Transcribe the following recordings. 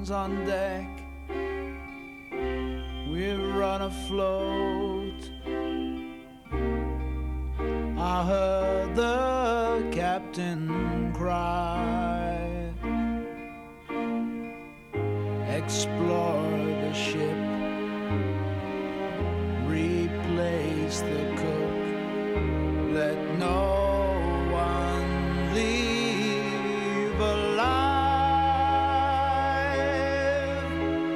hands on deck. We'll run afloat. I heard the captain cry. Explore the ship. Replace the cook. Let no one leave alive.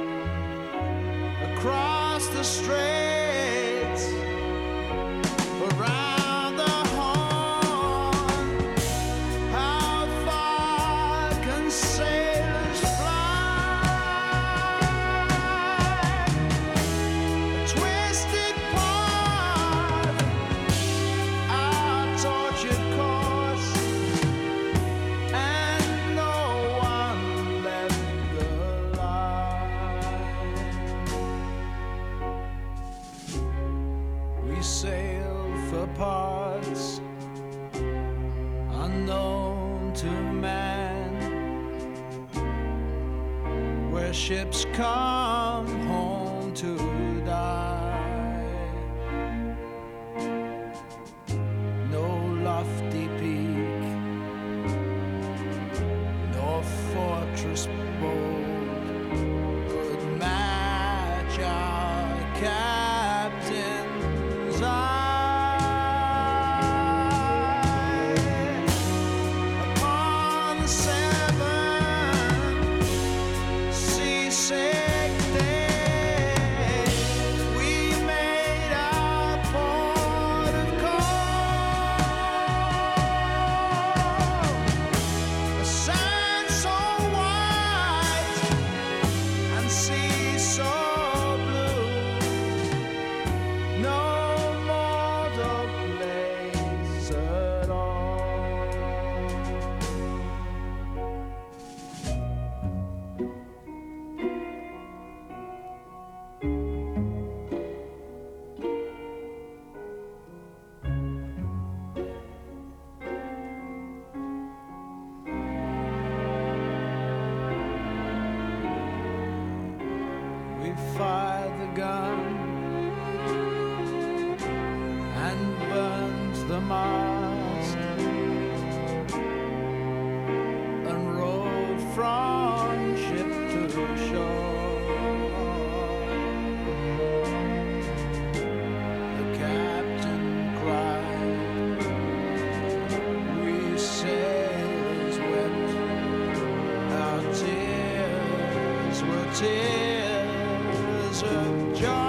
Across the straits, around the horn, how far can sailors fly? A twisted path, our tortured course, and no one left alive. We sail for parts unknown to man, where ships come home to die. No lofty peak, nor fortress bold could match our captain's eye. Upon the seven seasick day, we made our port of call. A sand so white and sea so blue, no mortal place at all. We fired the gun and burned the mast and rowed from ship to shore. The captain cried, we sailors wept, our tears were tears of joy.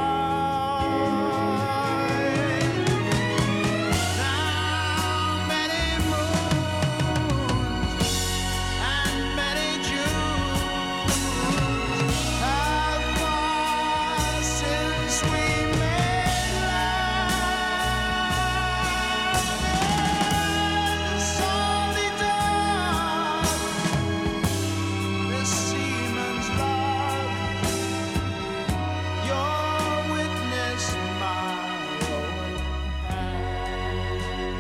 Now many moons and many Junes have passed since we made love. The salty dark, this seaman's love, your witness, my own hand.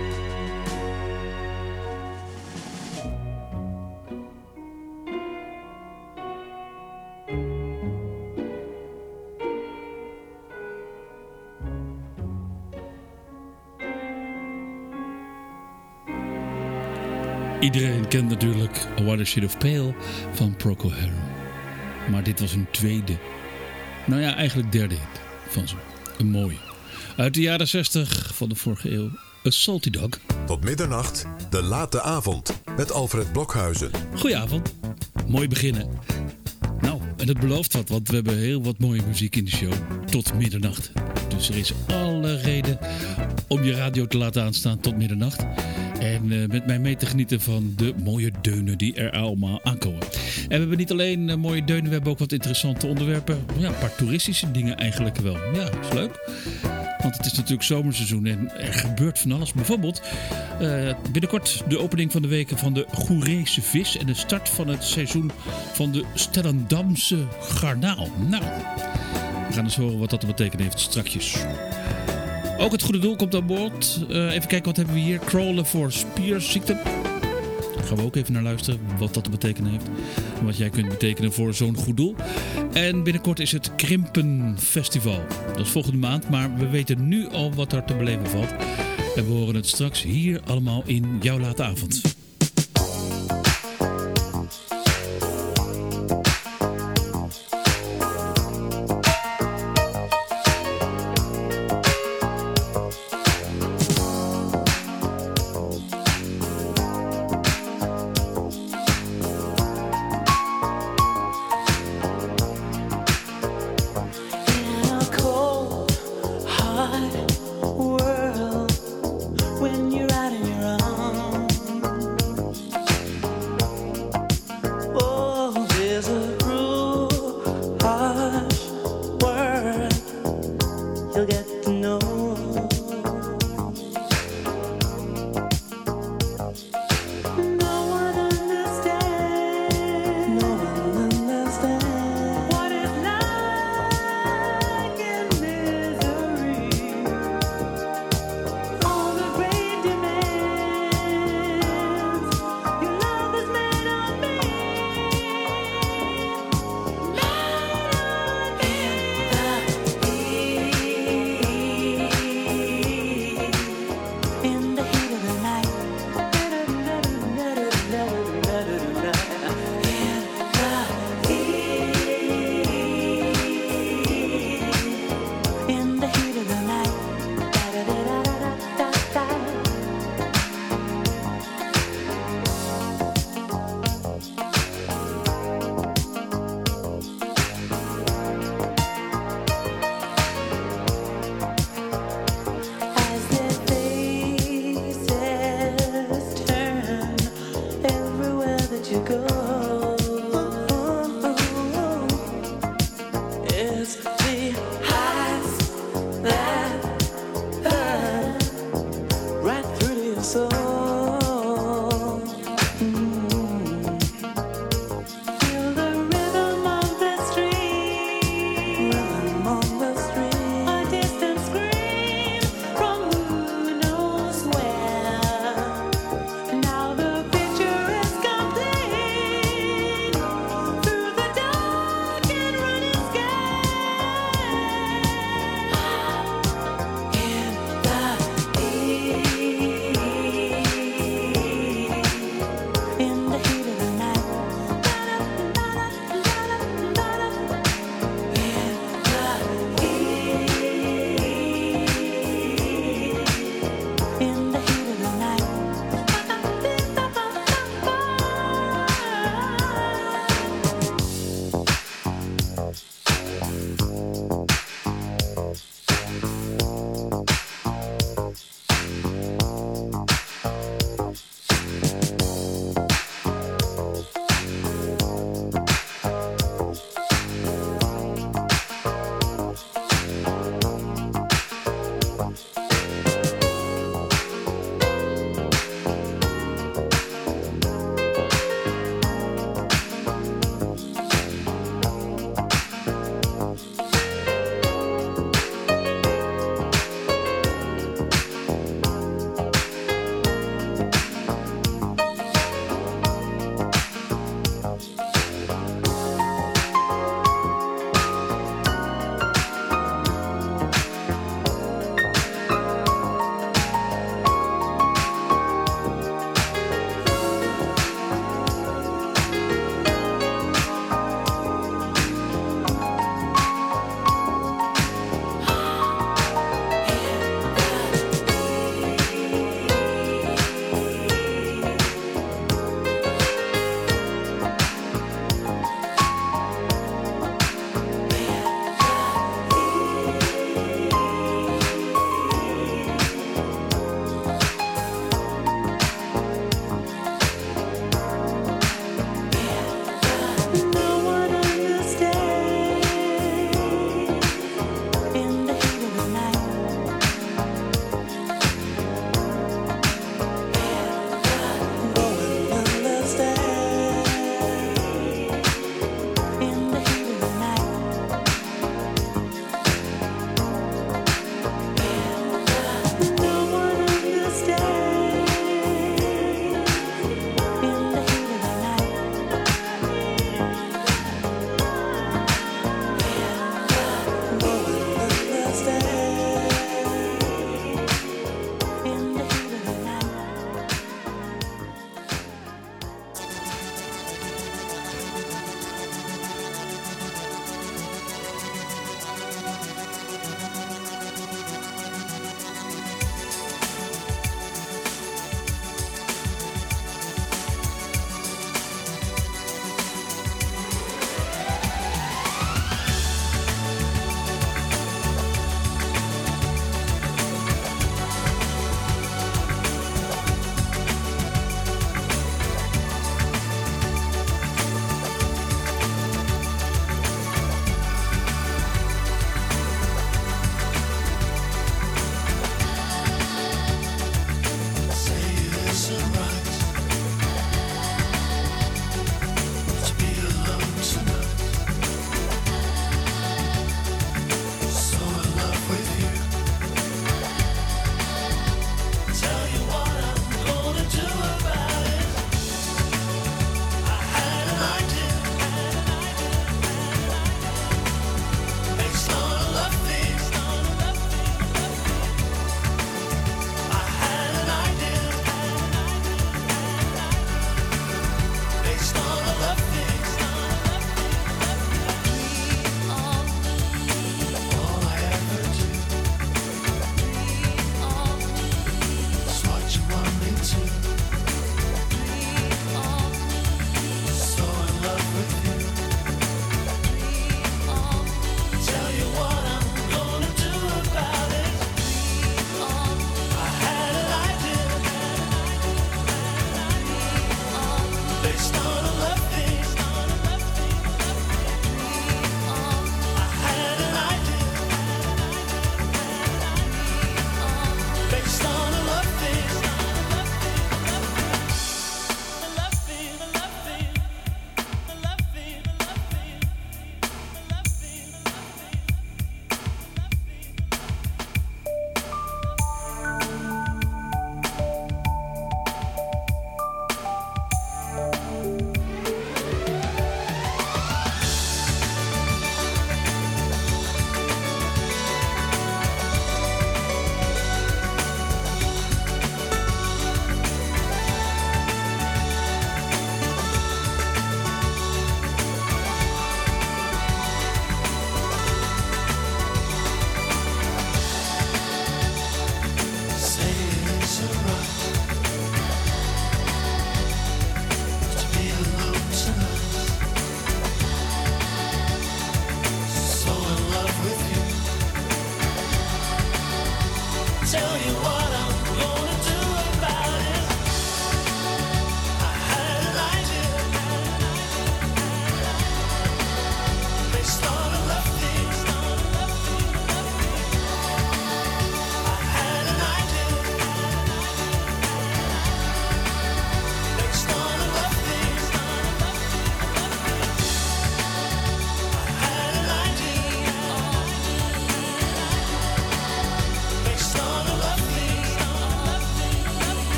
Iedereen kent natuurlijk A Whiter Shade of Pale van Procol Harum. Maar dit was een tweede, nou ja, eigenlijk derde hit van ze. Een mooie. Uit de jaren 60 van de vorige eeuw. A Salty Dog. Tot middernacht, de late avond met Alfred Blokhuizen. Goedenavond. Mooi beginnen. Nou, en het belooft wat, want we hebben heel wat mooie muziek in de show. Tot middernacht. Dus er is alle reden om je radio te laten aanstaan tot middernacht. En met mij mee te genieten van de mooie deunen die er allemaal aankomen. En we hebben niet alleen mooie deunen, we hebben ook wat interessante onderwerpen. Ja, een paar toeristische dingen eigenlijk wel. Ja, is leuk. Want het is natuurlijk zomerseizoen en er gebeurt van alles. Bijvoorbeeld binnenkort de opening van de weken van de Goerese vis. En de start van het seizoen van de Stellendamse garnaal. Nou, we gaan eens horen wat dat te betekenen heeft strakjes. Ook het goede doel komt aan boord. Even kijken, wat hebben we hier? Crawlen voor spierziekten. gaan we ook even naar luisteren wat dat te betekenen heeft. En wat jij kunt betekenen voor zo'n goed doel. En binnenkort is het Krimpen Festival. Dat is volgende maand, maar we weten nu al wat er te beleven valt. En we horen het straks hier allemaal in jouw late avond.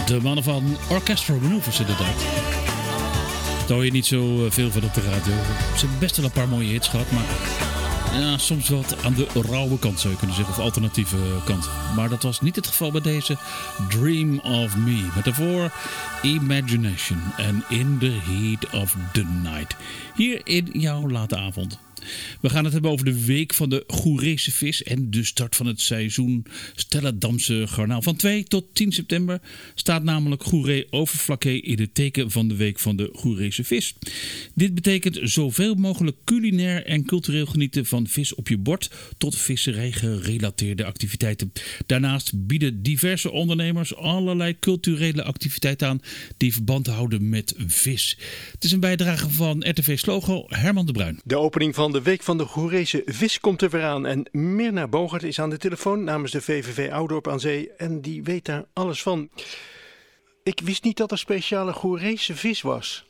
De mannen van Orchestral Maneuvers inderdaad. Daar hoor je niet zo veel van op de radio. Ze hebben best wel een paar mooie hits gehad, maar ja, soms wat aan de rauwe kant zou je kunnen zeggen, of alternatieve kant. Maar dat was niet het geval bij deze Dream of Me. Met daarvoor Imagination en In the Heat of the Night. Hier in jouw late avond. We gaan het hebben over de week van de Goerese vis en de start van het seizoen Stellendamse garnaal. Van 2 tot 10 september staat namelijk Goeree Overflakkee in het teken van de week van de Goerese vis. Dit betekent zoveel mogelijk culinair en cultureel genieten van vis op je bord tot visserij gerelateerde activiteiten. Daarnaast bieden diverse ondernemers allerlei culturele activiteiten aan die verband houden met vis. Het is een bijdrage van RTV's logo Herman de Bruin. De opening van de Week van de Goerese vis komt er weer aan. En Mirna Bogert is aan de telefoon namens de VVV Oudorp aan Zee. En die weet daar alles van. Ik wist niet dat er speciale Goerese vis was.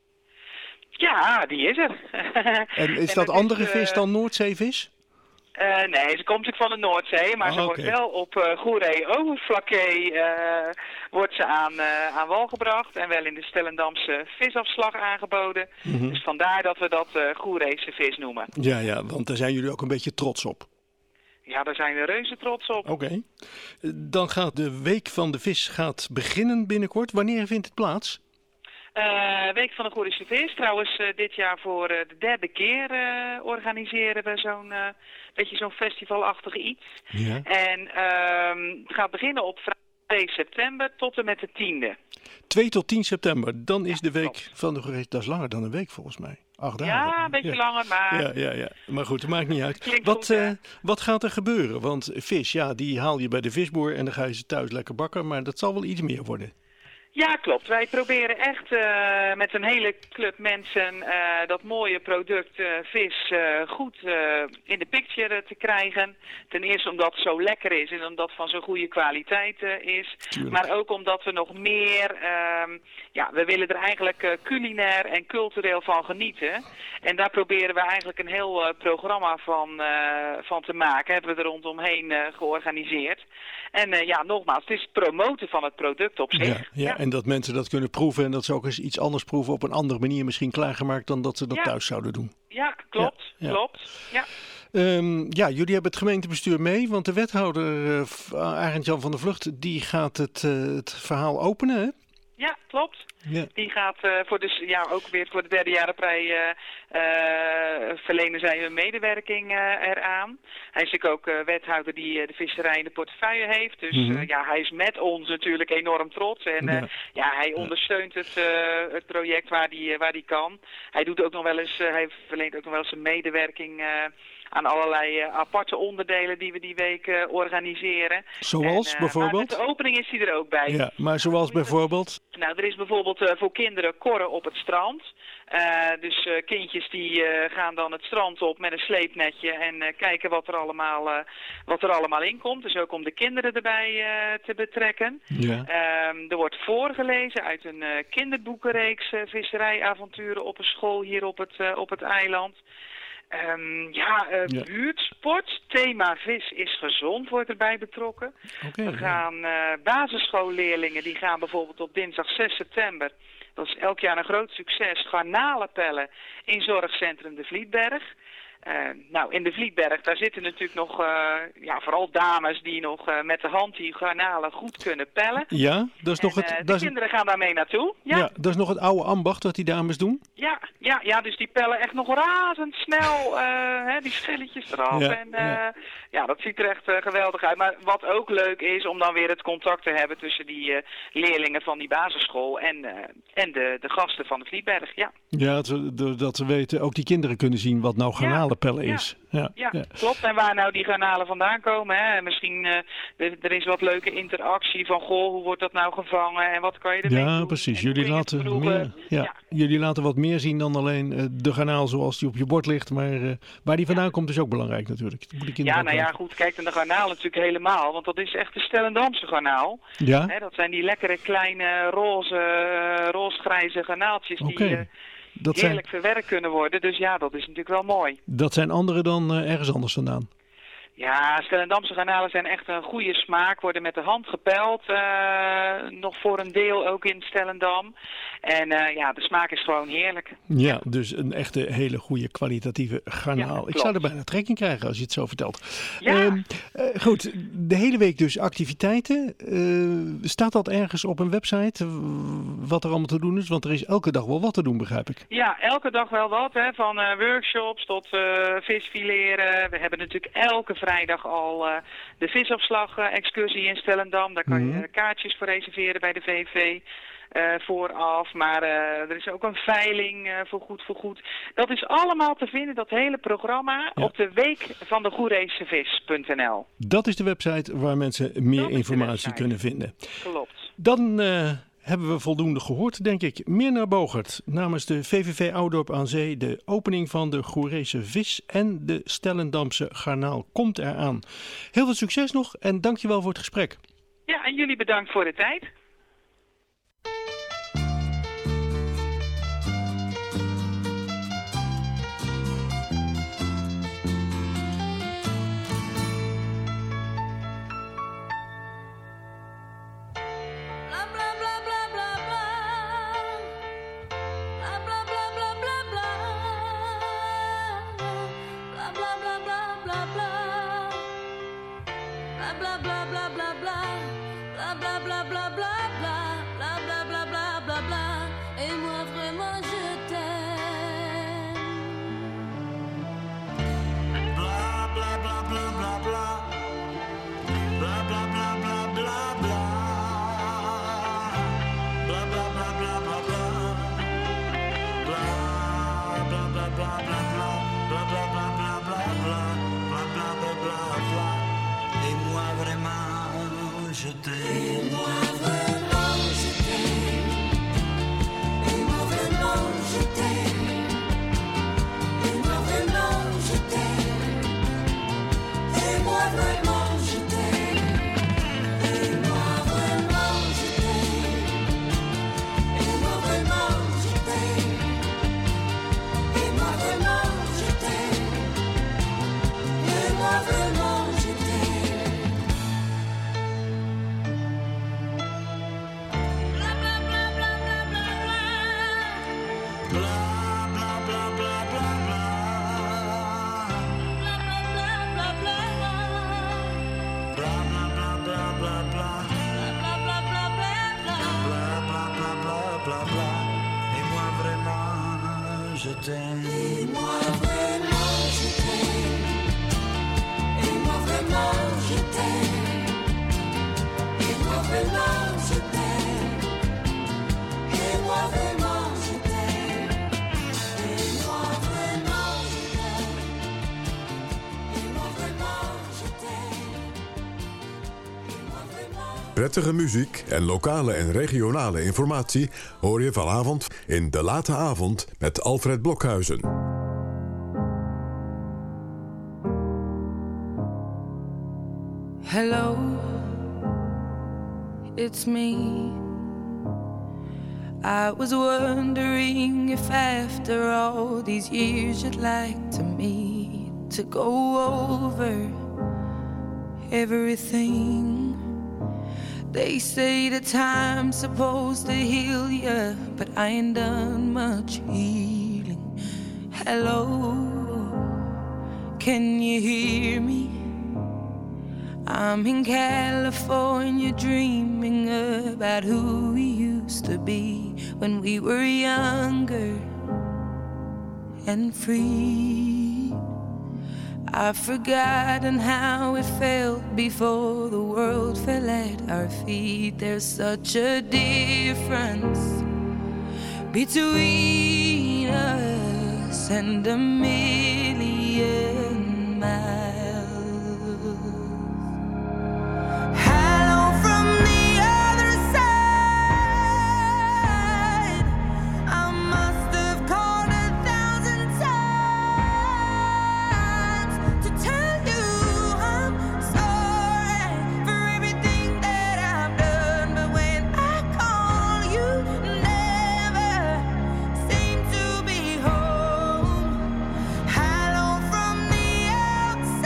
Ja, die is er. En is dat andere vis dan Noordzeevis? Nee, ze komt natuurlijk van de Noordzee, maar ze wordt wel op Goeree Overflakkee wordt ze aan wal gebracht en wel in de Stellendamse visafslag aangeboden. Mm-hmm. Dus vandaar dat we dat Goerese vis noemen. Ja, want daar zijn jullie ook een beetje trots op. Ja, daar zijn we reuze trots op. Oké. Dan gaat de Week van de Vis beginnen binnenkort. Wanneer vindt het plaats? Week van de Goerese vis. Trouwens, dit jaar voor de derde keer organiseren we zo'n beetje zo'n festivalachtig iets. Ja. En het gaat beginnen op vrijdag 2 september tot en met de 10e. 2 tot 10 september, dan is de Week van de Goerese. Dat is langer dan een week volgens mij. 8 dagen. Ja, een beetje langer, maar... Ja. Maar goed, dat maakt niet uit. Klinkt goed, wat gaat er gebeuren? Want vis, ja, die haal je bij de visboer en dan ga je ze thuis lekker bakken. Maar dat zal wel iets meer worden. Ja, klopt. Wij proberen echt met een hele club mensen dat mooie product vis goed in de picture te krijgen. Ten eerste omdat het zo lekker is en omdat het van zo'n goede kwaliteit is. Tuurlijk. Maar ook omdat we nog meer, we willen er eigenlijk culinair en cultureel van genieten. En daar proberen we eigenlijk een heel programma van te maken. Hebben we er rondomheen georganiseerd. En nogmaals, het is het promoten van het product op zich. Ja. En dat mensen dat kunnen proeven en dat ze ook eens iets anders proeven op een andere manier misschien klaargemaakt dan dat ze dat thuis zouden doen. Ja, klopt. Ja. Klopt. Ja. Jullie hebben het gemeentebestuur mee, want de wethouder Arend-Jan van der Vlucht, die gaat het verhaal openen, hè? Ja, klopt. Ja. Die gaat ook weer voor de derde jarenprei verlenen zij hun medewerking eraan. Hij is natuurlijk ook wethouder die de visserij in de portefeuille heeft. Dus hij is met ons natuurlijk enorm trots. En hij ondersteunt het project waar die kan. Hij doet ook nog wel eens, hij verleent ook nog wel eens een medewerking aan allerlei aparte onderdelen die we die week organiseren. Zoals bijvoorbeeld? Maar met de opening is hij er ook bij. Ja, maar zoals bijvoorbeeld? Nou, er is bijvoorbeeld voor kinderen korren op het strand. Dus kindjes die gaan dan het strand op met een sleepnetje en kijken wat er allemaal in komt. Dus ook om de kinderen erbij te betrekken. Ja. Er wordt voorgelezen uit een kinderboekenreeks visserijavonturen op een school hier op het eiland. Buurtsport, thema vis is gezond wordt erbij betrokken. Okay, we gaan basisschoolleerlingen, die gaan bijvoorbeeld op dinsdag 6 september, dat is elk jaar een groot succes, garnalen pellen in zorgcentrum De Vlietberg. In de Vlietberg, daar zitten natuurlijk nog, vooral dames die nog met de hand die garnalen goed kunnen pellen. Ja, dat is nog de kinderen gaan daarmee naartoe. Ja, dat is nog het oude ambacht wat die dames doen. Ja, dus die pellen echt nog razendsnel, die schilletjes eraf. Dat ziet er echt geweldig uit. Maar wat ook leuk is, om dan weer het contact te hebben tussen die leerlingen van die basisschool en de gasten van de Vlietberg, Ja, dat we weten, ook die kinderen kunnen zien wat nou garnalenpellen is. Ja, klopt. En waar nou die garnalen vandaan komen. Hè? Misschien er is wat leuke interactie van, hoe wordt dat nou gevangen en wat kan je ermee doen? Ja, precies. Jullie laten wat meer zien dan alleen de garnaal zoals die op je bord ligt. Maar waar die vandaan komt is ook belangrijk natuurlijk. Goed. Kijk, en de garnaal natuurlijk helemaal. Want dat is echt de Stellendamse garnaal. Ja? Hè, dat zijn die lekkere kleine roze-grijze garnaaltjes die heerlijk verwerkt kunnen worden. Dus dat is natuurlijk wel mooi. Dat zijn andere dan ergens anders vandaan? Ja, Stellendamse garnalen zijn echt een goede smaak, worden met de hand gepeld, nog voor een deel ook in Stellendam. En de smaak is gewoon heerlijk. Ja, dus een echte hele goede kwalitatieve garnaal. Ja, ik zou er bijna trek in krijgen als je het zo vertelt. Ja. Goed, de hele week dus activiteiten. Staat dat ergens op een website, wat er allemaal te doen is? Want er is elke dag wel wat te doen, begrijp ik. Ja, elke dag wel wat, hè? Van workshops tot visfileren. We hebben natuurlijk elke vrijdag al de visopslag-excursie in Stellendam. Daar kan je kaartjes voor reserveren bij de VV. Vooraf, maar er is ook een veiling voor goed. Dat is allemaal te vinden, dat hele programma, op de week van de Goerese-vis.nl. Dat is de website waar mensen meer informatie kunnen vinden. Klopt. Dan hebben we voldoende gehoord, denk ik. Mirna Bogert namens de VVV Oudorp aan Zee. De opening van de Goerese vis en de Stellendamse garnaal komt eraan. Heel veel succes nog en dankjewel voor het gesprek. Ja, en jullie bedankt voor de tijd. Prettige muziek en lokale en regionale informatie hoor je vanavond in De Late Avond met Alfred Blokhuizen. Hello, it's me. I was wondering if after all these years you'd like to meet to go over everything. They say the time's supposed to heal ya, but I ain't done much healing. Hello, can you hear me? I'm in California dreaming about who we used to be when we were younger and free. I've forgotten how it felt before the world fell at our feet. There's such a difference between us and a million miles. Hello from the other side. I must have called 1,000 times to tell you I'm sorry for everything that I've done. But when I call, you never seem to be home. Hello from the outside.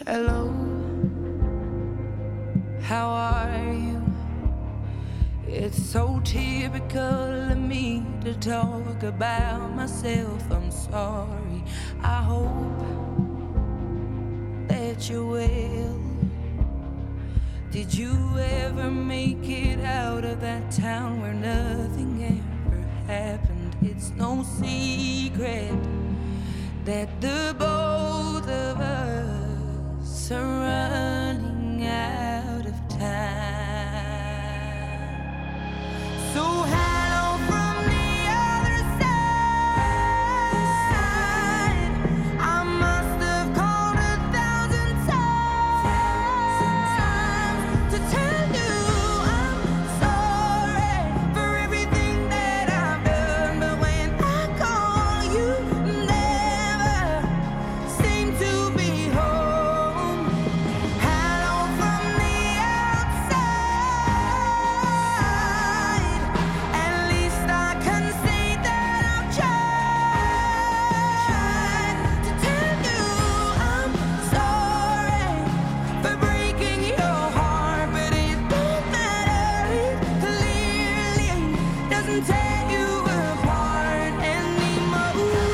Hello, how are you? It's so typical of me to talk about myself. I'm sorry. I hope that you're well. Did you ever make it out of that town where nothing ever happened? It's no secret that the both of us are running out of time. So hello from the other side. I must have called 1,000 times to tell you I'm sorry for everything that I've done. But when I call, you never seem to be home. Hello from the outside. At least I can say that I've tried to tell you I'm sorry for breaking your heart, but it don't matter. It clearly doesn't tear you apart anymore.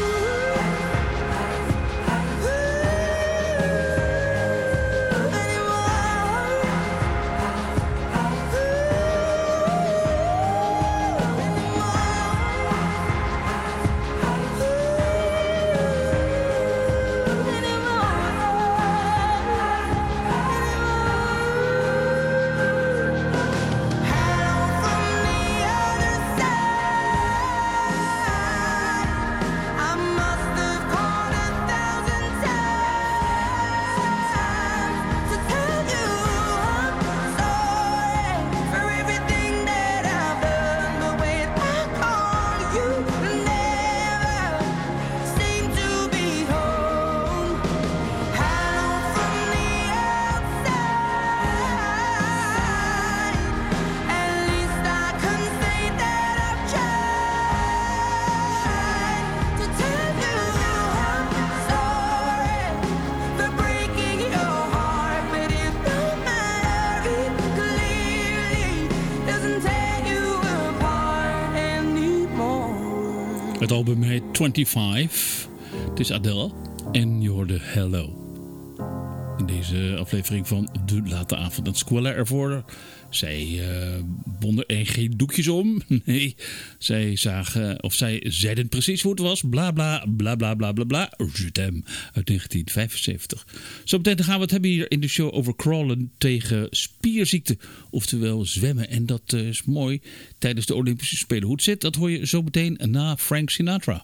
Het album heet 25. Het is Adele en je hoorde Hello. In deze aflevering van De Late Avond. En Squella ervoor. Zij bonden er geen doekjes om. Nee, zij zeiden precies hoe het was. Bla bla bla bla bla bla bla. Je t'aime uit 1975. Zometeen gaan we het hebben hier in de show over crawlen tegen spierziekte. Oftewel zwemmen. En dat is mooi tijdens de Olympische Spelen. Hoe het zit, dat hoor je zo meteen na Frank Sinatra.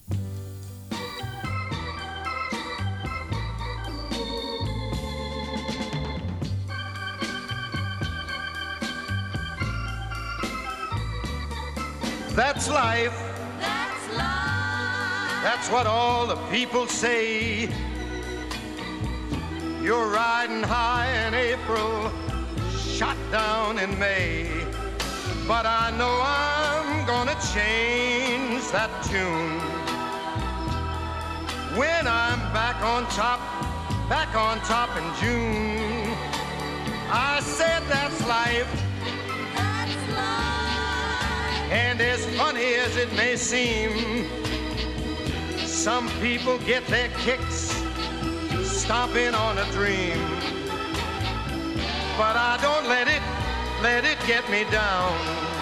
That's life. That's life. That's what all the people say. You're riding high in April, shot down in May. But I know I'm gonna change that tune when I'm back on top in June. I said that's life. That's life. And as funny as it may seem, some people get their kicks stomping on a dream. But I don't let it get me down.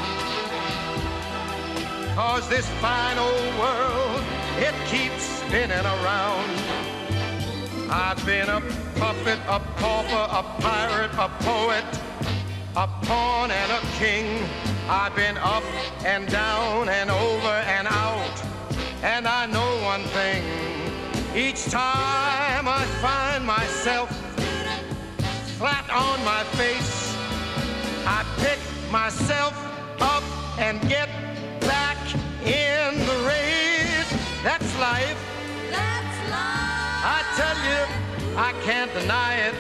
'Cause this fine old world, it keeps spinning around. I've been a puppet, a pauper, a pirate, a poet, a pawn and a king. I've been up and down and over and out. And I know one thing, each time I find myself flat on my face, I pick myself up and get back in the race. That's life. That's life. I tell you, I can't deny it.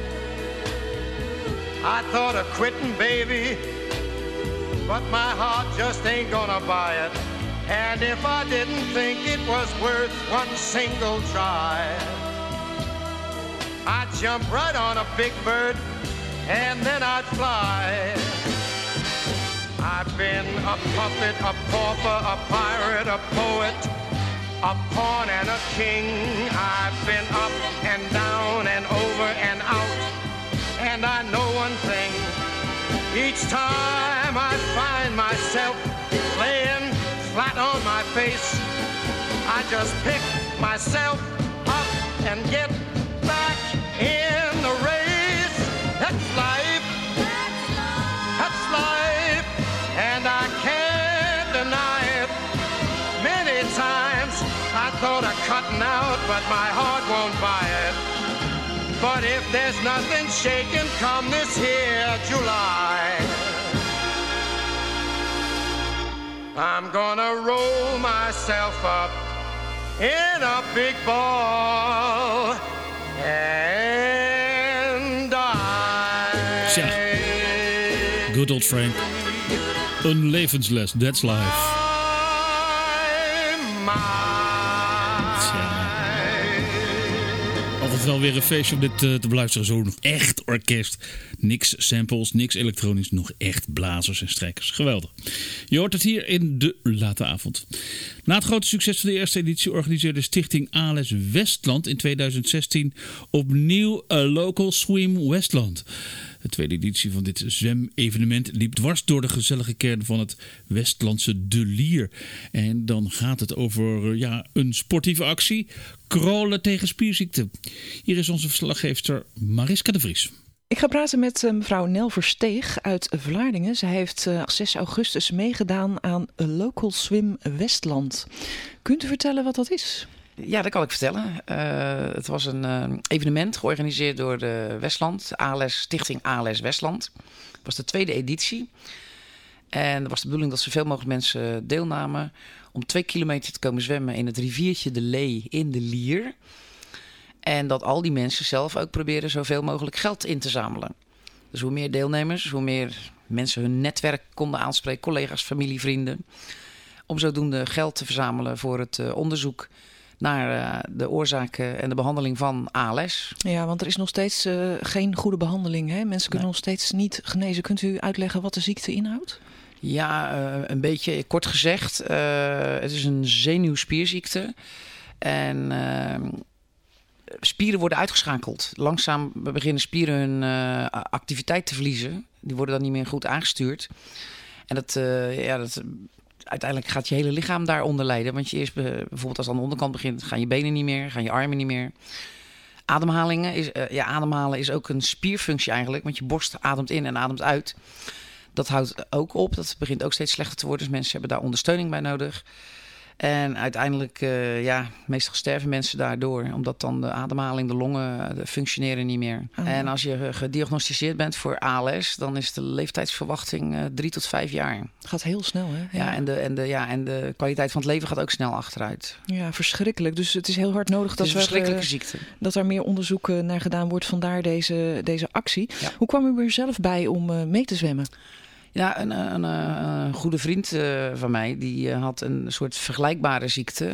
I thought of quitting, baby, but my heart just ain't gonna buy it. And if I didn't think it was worth one single try, I'd jump right on a big bird and then I'd fly. I've been a puppet, a pauper, a pirate, a poet, a pawn and a king. I've been up and down and over and out. And I know one thing, each time I find myself laying flat on my face, I just pick myself up and get back in the race. That's life. That's life. And I can't deny it. Many times I thought of cutting out, but my heart won't buy it. But if there's nothing shaking come this here July, I'm gonna roll myself up in a big ball and die. Tja, good old Frank. Een levensles, that's life. Altijd wel weer een feestje om dit te beluisteren. Zo'n echt orkest. Niks samples, niks elektronisch. Nog echt blazers en strijkers. Geweldig. Je hoort het hier in de late avond. Na het grote succes van de eerste editie organiseerde Stichting ALS Westland in 2016 opnieuw A Local Swim Westland. De tweede editie van dit zwemevenement liep dwars door de gezellige kern van het Westlandse De Lier. En dan gaat het over een sportieve actie. Crawlen tegen spierziekte. Hier is onze verslaggeefster Mariska de Vries. Ik ga praten met mevrouw Nel Versteeg uit Vlaardingen. Zij heeft 6 augustus meegedaan aan A Local Swim Westland. Kunt u vertellen wat dat is? Ja, dat kan ik vertellen. Het was een evenement georganiseerd door de Westland, Stichting ALS Westland. Het was de tweede editie. En er was de bedoeling dat zoveel mogelijk mensen deelnamen om 2 kilometer te komen zwemmen in het riviertje de Lee in de Lier. En dat al die mensen zelf ook proberen zoveel mogelijk geld in te zamelen. Dus hoe meer deelnemers, hoe meer mensen hun netwerk konden aanspreken, collega's, familie, vrienden. Om zodoende geld te verzamelen voor het onderzoek naar de oorzaken en de behandeling van ALS. Ja, want er is nog steeds geen goede behandeling. Hè? Mensen kunnen nog steeds niet genezen. Kunt u uitleggen wat de ziekte inhoudt? Ja, een beetje kort gezegd. Het is een zenuwspierziekte. En spieren worden uitgeschakeld. Langzaam beginnen spieren hun activiteit te verliezen. Die worden dan niet meer goed aangestuurd. En dat uiteindelijk gaat je hele lichaam daaronder lijden. Want je eerst bijvoorbeeld als het aan de onderkant begint, gaan je benen niet meer, gaan je armen niet meer. Ademhalen is ook een spierfunctie eigenlijk. Want je borst ademt in en ademt uit. Dat houdt ook op. Dat begint ook steeds slechter te worden. Dus mensen hebben daar ondersteuning bij nodig. En uiteindelijk, meestal sterven mensen daardoor. Omdat dan de ademhaling, de longen functioneren niet meer. Oh. En als je gediagnosticeerd bent voor ALS, dan is de leeftijdsverwachting 3 tot 5 jaar. Het gaat heel snel, hè? Ja, en de kwaliteit van het leven gaat ook snel achteruit. Ja, verschrikkelijk. Dus het is heel hard nodig dat een verschrikkelijke ziekte. Dat er meer onderzoek naar gedaan wordt. Vandaar deze actie. Ja. Hoe kwam u er zelf bij om mee te zwemmen? Ja, een goede vriend van mij, die had een soort vergelijkbare ziekte.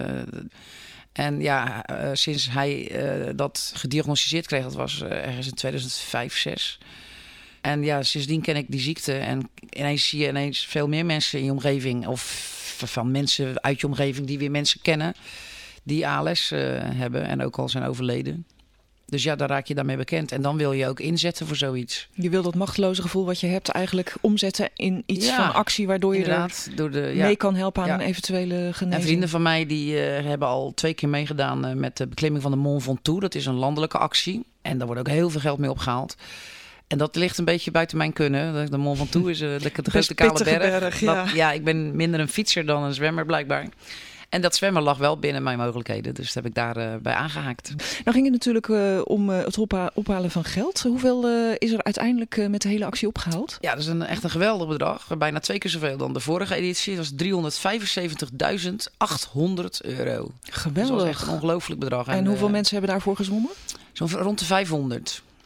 Sinds hij dat gediagnosticeerd kreeg, dat was ergens in 2005, 2006. En ja, sindsdien ken ik die ziekte. En ineens zie je veel meer mensen in je omgeving, of van mensen uit je omgeving die weer mensen kennen, die ALS hebben en ook al zijn overleden. Dus ja, daar raak je daarmee bekend. En dan wil je ook inzetten voor zoiets. Je wil dat machteloze gevoel wat je hebt eigenlijk omzetten in iets van actie, waardoor je mee kan helpen aan een eventuele genezing. En vrienden van mij die hebben al 2 keer meegedaan met de beklimming van de Mont Ventoux. Dat is een landelijke actie. En daar wordt ook heel veel geld mee opgehaald. En dat ligt een beetje buiten mijn kunnen. De Mont Ventoux is de grote kale berg. Ik ben minder een fietser dan een zwemmer blijkbaar. En dat zwemmen lag wel binnen mijn mogelijkheden. Dus dat heb ik daarbij aangehaakt. Nou ging het natuurlijk om het ophalen van geld. Hoeveel is er uiteindelijk met de hele actie opgehaald? Ja, dat is echt een geweldig bedrag. Bijna 2 keer zoveel dan de vorige editie. Dat was €375.800. Geweldig. Dat was echt een ongelooflijk bedrag. En hoeveel mensen hebben daarvoor gezwommen? Zo'n rond de 500.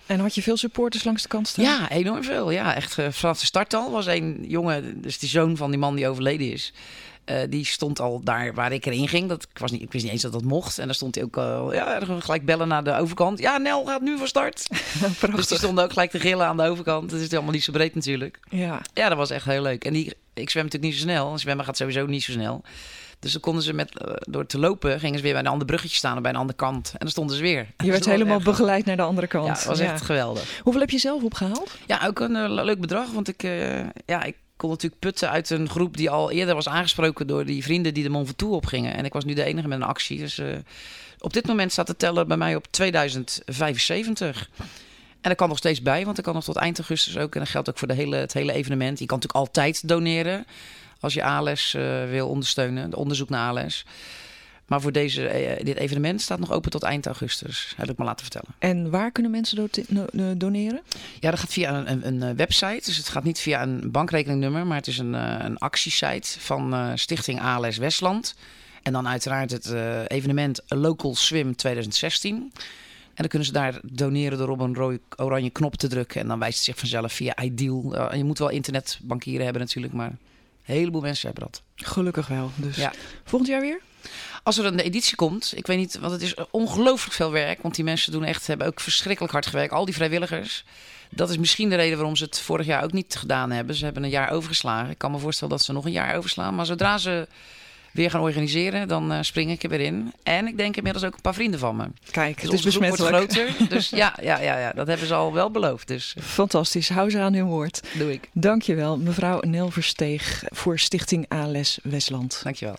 En had je veel supporters langs de kant staan? Ja, enorm veel. Ja, echt vanaf de start al was een jongen, dus die zoon van die man die overleden is. Die stond al daar waar ik erin ging. Ik wist niet eens dat dat mocht. En dan stond hij ook gelijk bellen naar de overkant. Ja, Nel gaat nu van start. Dus die stond ook gelijk te gillen aan de overkant. Het is allemaal niet zo breed natuurlijk. Ja, dat was echt heel leuk. En ik zwem natuurlijk niet zo snel. Zwemmen gaat sowieso niet zo snel. Dus dan konden ze door te lopen, gingen ze weer bij een ander bruggetje staan, bij een andere kant. En dan stonden ze weer. Je werd helemaal begeleid naar de andere kant. Ja, dat was echt geweldig. Hoeveel heb je zelf opgehaald? Ja, ook een leuk bedrag. Want ik kon natuurlijk putten uit een groep die al eerder was aangesproken door die vrienden die de Mont Ventoux opgingen. En ik was nu de enige met een actie. Dus op dit moment staat de teller bij mij op 2075. En dat kan nog steeds bij, want dat kan nog tot eind augustus ook. En dat geldt ook voor het hele evenement. Je kan natuurlijk altijd doneren als je ALS wil ondersteunen, het onderzoek naar ALS. Maar voor dit evenement staat nog open tot eind augustus, heb ik me laten vertellen. En waar kunnen mensen doneren? Ja, dat gaat via een website. Dus het gaat niet via een bankrekeningnummer, maar het is een actiesite van Stichting ALS Westland. En dan uiteraard het evenement Local Swim 2016. En dan kunnen ze daar doneren door op een oranje knop te drukken. En dan wijst het zich vanzelf via Ideal. Je moet wel internetbankieren hebben natuurlijk, maar een heleboel mensen hebben dat. Gelukkig wel. Dus ja. Volgend jaar weer? Als er een editie komt, ik weet niet, want het is ongelooflijk veel werk. Want die mensen hebben ook verschrikkelijk hard gewerkt. Al die vrijwilligers. Dat is misschien de reden waarom ze het vorig jaar ook niet gedaan hebben. Ze hebben een jaar overgeslagen. Ik kan me voorstellen dat ze nog een jaar overslaan. Maar zodra ze weer gaan organiseren, dan spring ik er weer in. En ik denk inmiddels ook een paar vrienden van me. Kijk, dus het is besmettelijk. Wordt groter. Dus ja, dat hebben ze al wel beloofd. Dus. Fantastisch, hou ze aan hun woord. Doe ik. Dankjewel, mevrouw Nel Versteeg voor Stichting ALS Westland. Dankjewel.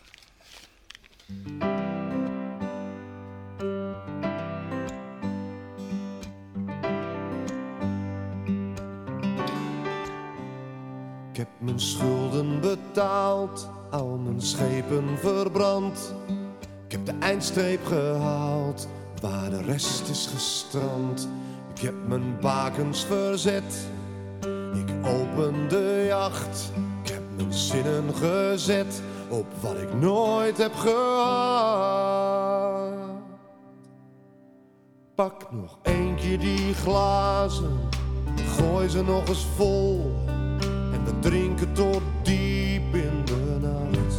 Ik heb mijn schulden betaald, al mijn schepen verbrand. Ik heb de eindstreep gehaald, waar de rest is gestrand. Ik heb mijn bakens verzet, ik open de jacht. Ik heb mijn zinnen gezet op wat ik nooit heb gehad. Pak nog één keer die glazen, gooi ze nog eens vol. En we drinken tot diep in de nacht.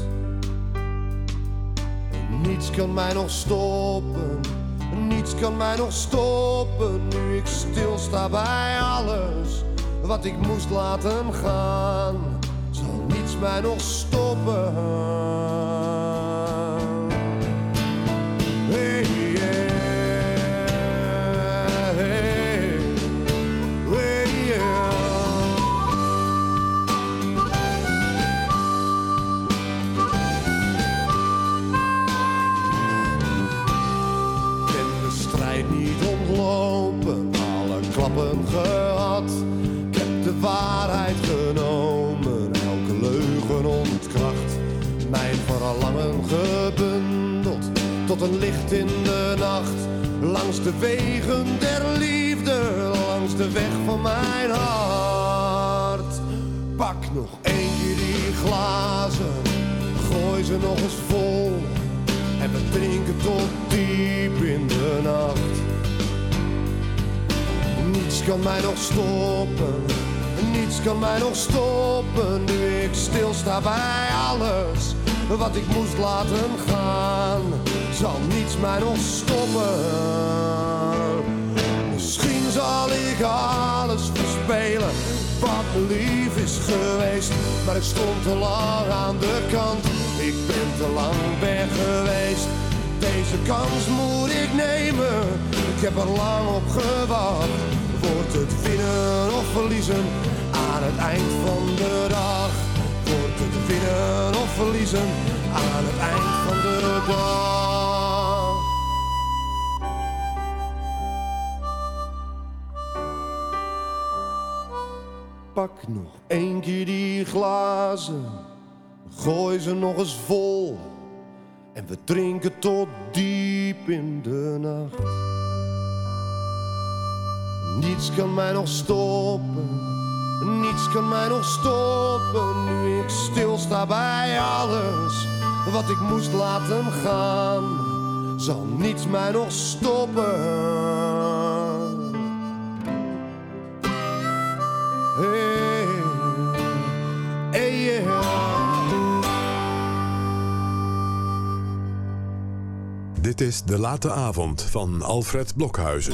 En niets kan mij nog stoppen, niets kan mij nog stoppen. Nu ik stilsta bij alles wat ik moest laten gaan, zal niets mij nog stoppen. Hey, yeah, hey, hey, yeah. Ik ben de strijd niet ontlopen, alle klappen gehad. Ik heb de waarheid genomen, elke leugen ontkracht. Mijn verlangen gebundeld tot een licht in de nacht. Langs de wegen der liefde, langs de weg van mijn hart. Pak nog één keer die glazen, gooi ze nog eens vol. En we drinken tot diep in de nacht. Niets kan mij nog stoppen, niets kan mij nog stoppen. Nu ik stilsta bij alles wat ik moest laten gaan, zal niets mij nog stoppen. Misschien zal ik alles verspelen wat me lief is geweest. Maar ik stond te lang aan de kant, ik ben te lang weg geweest. Deze kans moet ik nemen, ik heb er lang op gewacht. Wordt het winnen of verliezen aan het eind van de dag? Wordt het winnen of verliezen aan het eind van de dag? Pak nog één keer die glazen, gooi ze nog eens vol. En we drinken tot diep in de nacht. Niets kan mij nog stoppen, niets kan mij nog stoppen. Nu ik stilsta bij alles wat ik moest laten gaan, zal niets mij nog stoppen. Dit is De Late Avond van Alfred Blokhuizen.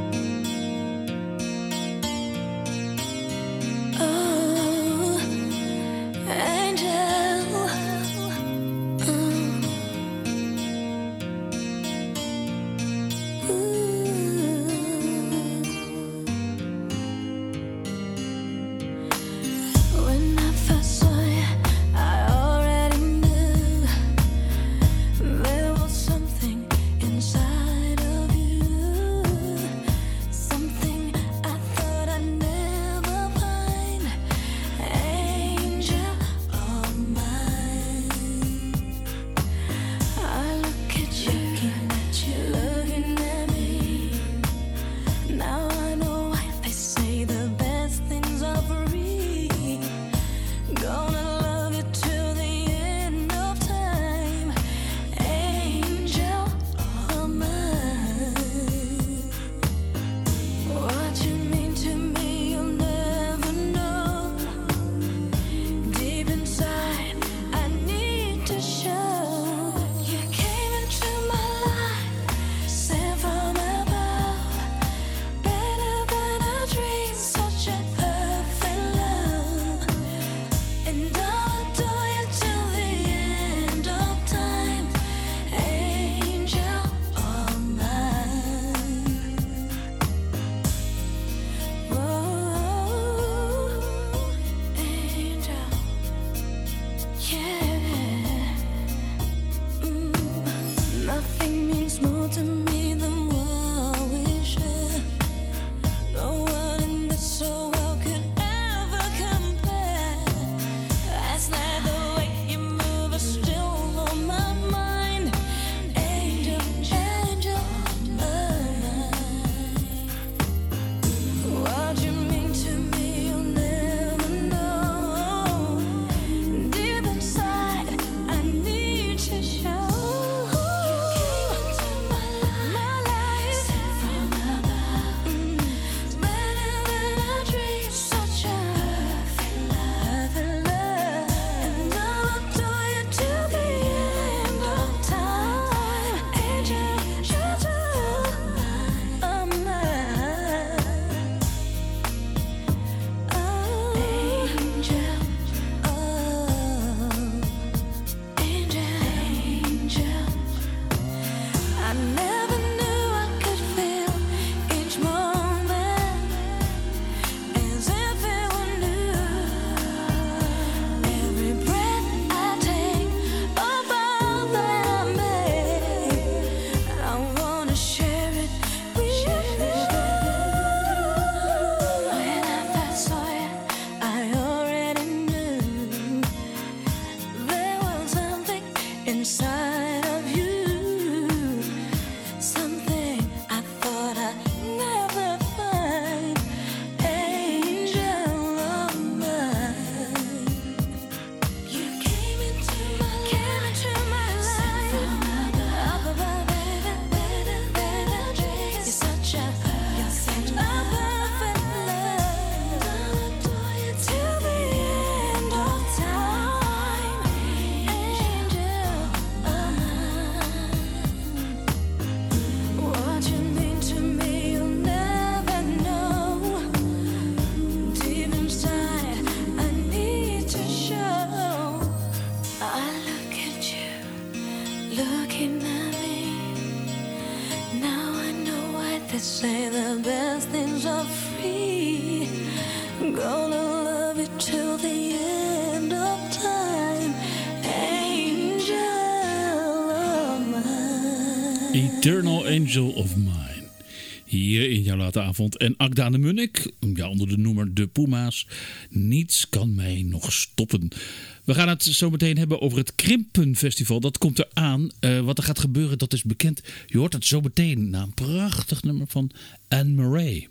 Eternal Angel of Mine. Hier in jouw late avond. En Agda de Munnik, ja, onder de noemer De Puma's. Niets kan mij nog stoppen. We gaan het zo meteen hebben over het Krimpenfestival. Dat komt eraan. Wat er gaat gebeuren, dat is bekend. Je hoort het zo meteen na een prachtig nummer van Anne Murray.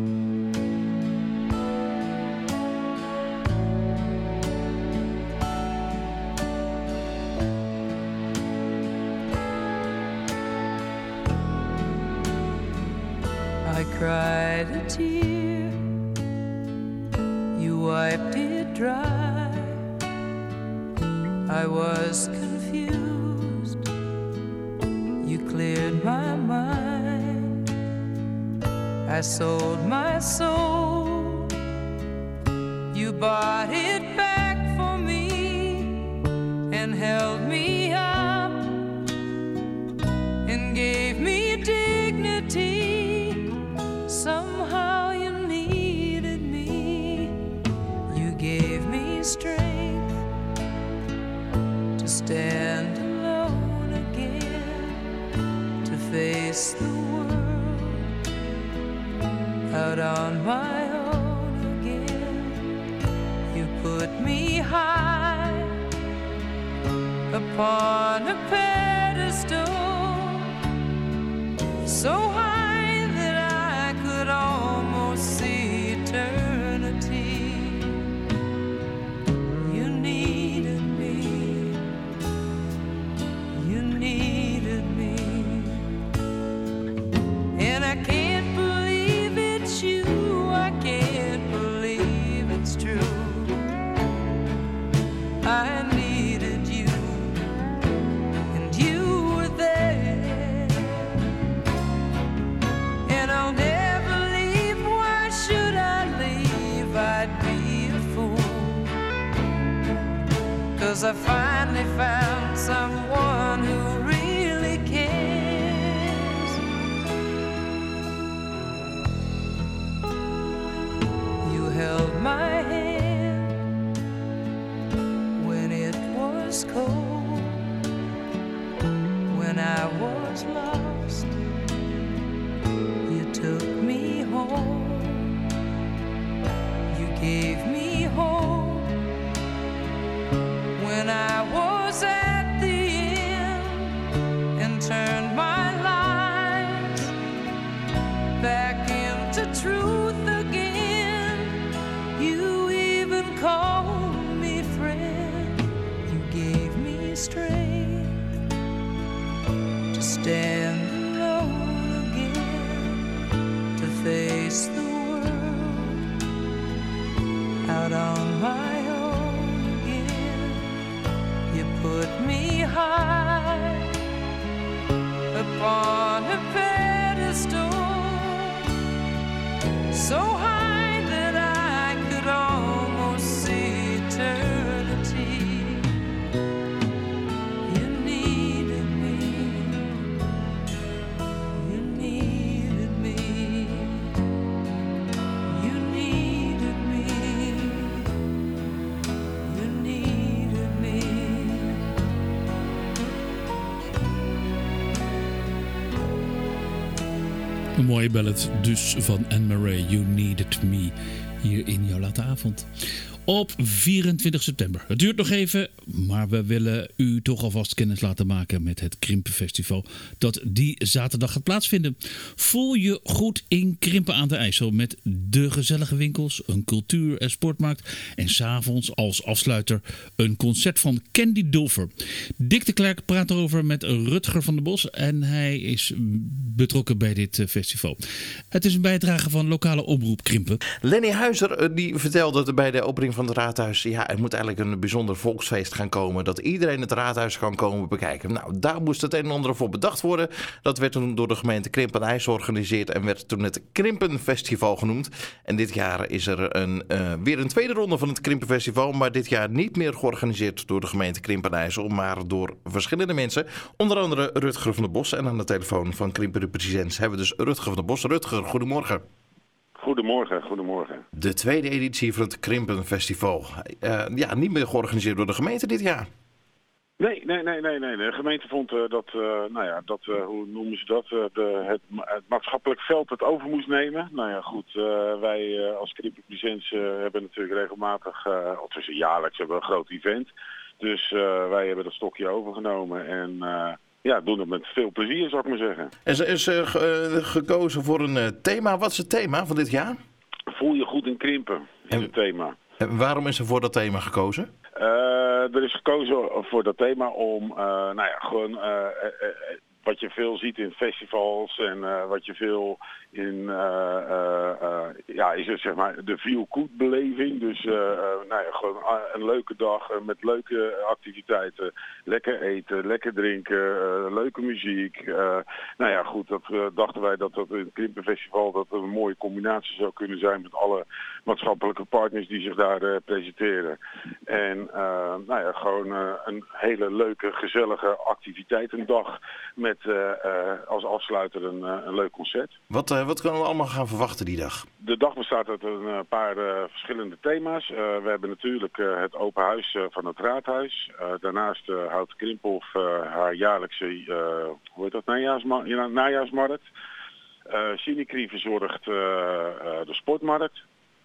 I cried a tear, you wiped it dry. I was confused, you cleared my mind. I sold my soul. You bought it back for me and held me up and gave me dignity. Somehow you needed me. You gave me strength to stand alone again, to face the world out on my own again. You put me high upon a pedestal, so high that I could almost see eternity. You needed me. You needed me. And I can't believe it's you. I can't believe it's true. I needed you, and you were there. And I'll never leave. Why should I leave? I'd be a fool. 'Cause I finally found someone who really cares. You held my hand when it was cold, when I was lost. You took me home. You gave me hope when I was at the end, and turned my lives back into truth again. You even called me friend. You gave me strength to stand alone again, to face the world out on my own again. You put me high upon a pedestal, so high that I could almost see eternity. You needed me. You needed me. You needed me. You needed me. Een mooie ballad dus van Anne Murray, You Needed Me, hier in jouw late avond. Op 24 september. Het duurt nog even, maar we willen u toch alvast kennis laten maken met het Krimpenfestival dat die zaterdag gaat plaatsvinden. Voel je goed in Krimpen aan de IJssel met de gezellige winkels, een cultuur- en sportmarkt en 's avonds als afsluiter een concert van Candy Dulfer. Dick de Klerk praat erover met Rutger van der Bos en hij is betrokken bij dit festival. Het is een bijdrage van lokale omroep Krimpen. Lenny Huizer die vertelde bij de opening van het raadhuis, ja, er moet eigenlijk een bijzonder volksfeest gaan komen, dat iedereen het raadhuis kan komen bekijken. Nou, daar moest het een en ander voor bedacht worden. Dat werd toen door de gemeente Krimpen aan IJssel georganiseerd en werd toen het Krimpenfestival genoemd. En dit jaar is er weer een tweede ronde van het Krimpenfestival, maar dit jaar niet meer georganiseerd door de gemeente Krimpen aan IJssel, maar door verschillende mensen. Onder andere Rutger van der Bos. En aan de telefoon van Krimpen Represents hebben we dus Rutger van der Bos. Rutger, goedemorgen. Goedemorgen, goedemorgen. De tweede editie van het Krimpenfestival. Ja, niet meer georganiseerd door de gemeente dit jaar. Nee. De gemeente vond hoe noemen ze dat? Het maatschappelijk veld het over moest nemen. Nou ja, goed. Wij als Krimpen Represents hebben natuurlijk regelmatig, of jaarlijks hebben we een groot event. Dus wij hebben dat stokje overgenomen en doen het met veel plezier, zou ik maar zeggen. Er is gekozen voor een thema. Wat is het thema van dit jaar? Voel je goed in Krimpen, is het thema. En waarom is er voor dat thema gekozen? Er is gekozen voor dat thema om wat je veel ziet in festivals en wat je veel in, is het zeg maar de feel-good beleving. Dus gewoon een leuke dag met leuke activiteiten. Lekker eten, lekker drinken, leuke muziek. Dat dachten wij dat in het Krimpenfestival dat een mooie combinatie zou kunnen zijn met alle maatschappelijke partners die zich daar presenteren. En gewoon een hele leuke, gezellige activiteitendag met als afsluiter een leuk concert. Wat kunnen we allemaal gaan verwachten die dag? De dag bestaat uit een paar verschillende thema's. We hebben natuurlijk het open huis van het raadhuis. Daarnaast houdt Krimphof haar jaarlijkse najaarsmarkt. Sinicri verzorgt de sportmarkt.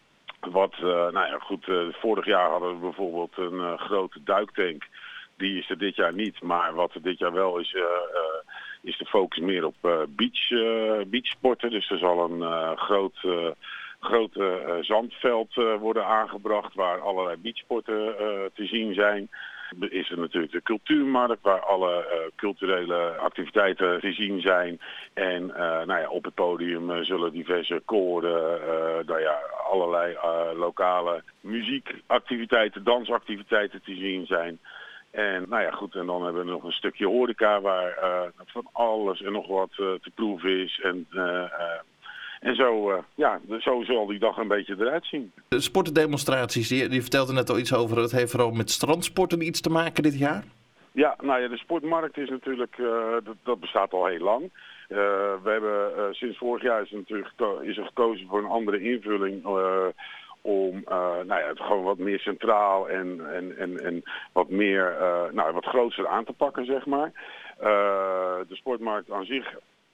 Vorig jaar hadden we bijvoorbeeld een grote duiktank. Die is er dit jaar niet, maar wat er dit jaar wel is de focus meer op beachsporten. Dus er zal een groot zandveld worden aangebracht waar allerlei beachsporten te zien zijn. Is er natuurlijk de cultuurmarkt waar alle culturele activiteiten te zien zijn. En op het podium zullen diverse koren, allerlei lokale muziekactiviteiten, dansactiviteiten te zien zijn. En en dan hebben we nog een stukje horeca waar van alles en nog wat te proeven is. En zo zal die dag een beetje eruit zien. De sportdemonstraties, die vertelde net al iets over. Het heeft vooral met strandsporten iets te maken dit jaar? Ja, de sportmarkt is natuurlijk, dat bestaat al heel lang. We hebben sinds vorig jaar is er gekozen voor een andere invulling om het gewoon wat meer centraal en wat meer, wat groter aan te pakken, zeg maar. De sportmarkt aan zich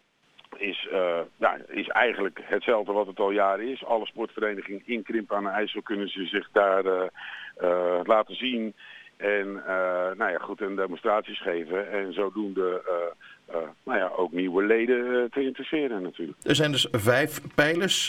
is eigenlijk hetzelfde wat het al jaren is. Alle sportverenigingen in Krimpen aan de IJssel kunnen ze zich daar laten zien. En en demonstraties geven. En zodoende ook nieuwe leden te interesseren natuurlijk. Er zijn dus 5 pijlers.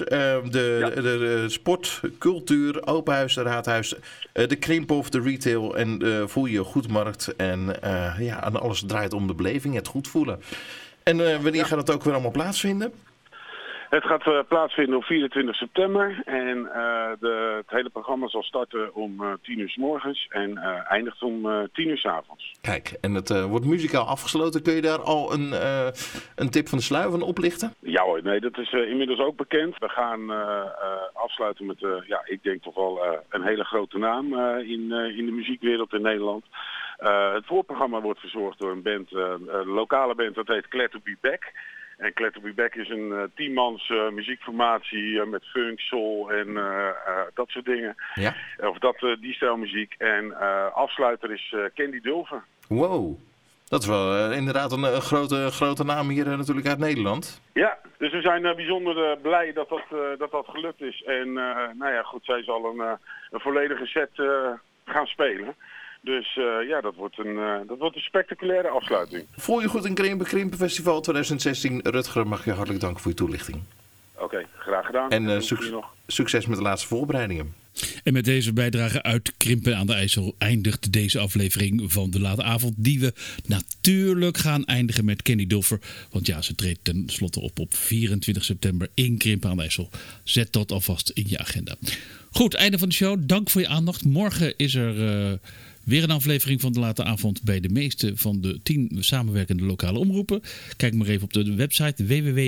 De sport, cultuur, openhuis, raadhuis, de Krimphof, de retail en de Voel je Goedmarkt. En alles draait om de beleving, het goed voelen. En wanneer gaat het ook weer allemaal plaatsvinden? Het gaat plaatsvinden op 24 september en het hele programma zal starten om 10 uur 's morgens en eindigt om 10 uur 's avonds. Kijk, en het wordt muzikaal afgesloten. Kun je daar al een tip van de sluier van oplichten? Ja hoor, nee, dat is inmiddels ook bekend. We gaan afsluiten met, ik denk toch wel een hele grote naam in de muziekwereld in Nederland. Het voorprogramma wordt verzorgd door een band, een lokale band, dat heet Glad to Be Back. En Glad to Be Back is een 10-mans muziekformatie met funk, soul en dat soort dingen. Ja. Of die stijl muziek. En afsluiter is Candy Dulfer. Wow, dat is wel inderdaad een grote naam hier natuurlijk uit Nederland. Ja, dus we zijn bijzonder blij dat gelukt is. En zij zal een volledige set gaan spelen. Dus dat wordt een spectaculaire afsluiting. Voel je goed in Krimpenfestival 2016. Rutger, mag je hartelijk danken voor je toelichting. Oké, graag gedaan. En succes met de laatste voorbereidingen. En met deze bijdrage uit Krimpen aan de IJssel eindigt deze aflevering van De Late Avond. Die we natuurlijk gaan eindigen met Candy Dulfer. Want ja, ze treedt tenslotte op 24 september in Krimpen aan de IJssel. Zet dat alvast in je agenda. Goed, einde van de show. Dank voor je aandacht. Morgen is er weer een aflevering van De Late Avond bij de meeste van de 10 samenwerkende lokale omroepen. Kijk maar even op de website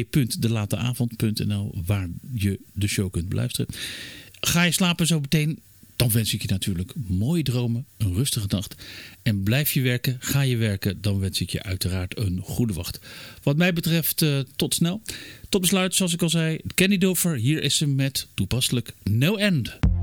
www.delateavond.nl waar je de show kunt beluisteren. Ga je slapen zo meteen? Dan wens ik je natuurlijk mooie dromen, een rustige nacht. En blijf je werken, ga je werken, dan wens ik je uiteraard een goede wacht. Wat mij betreft, tot snel. Tot besluit, zoals ik al zei, Candy Dulfer. Hier is ze met toepasselijk No End.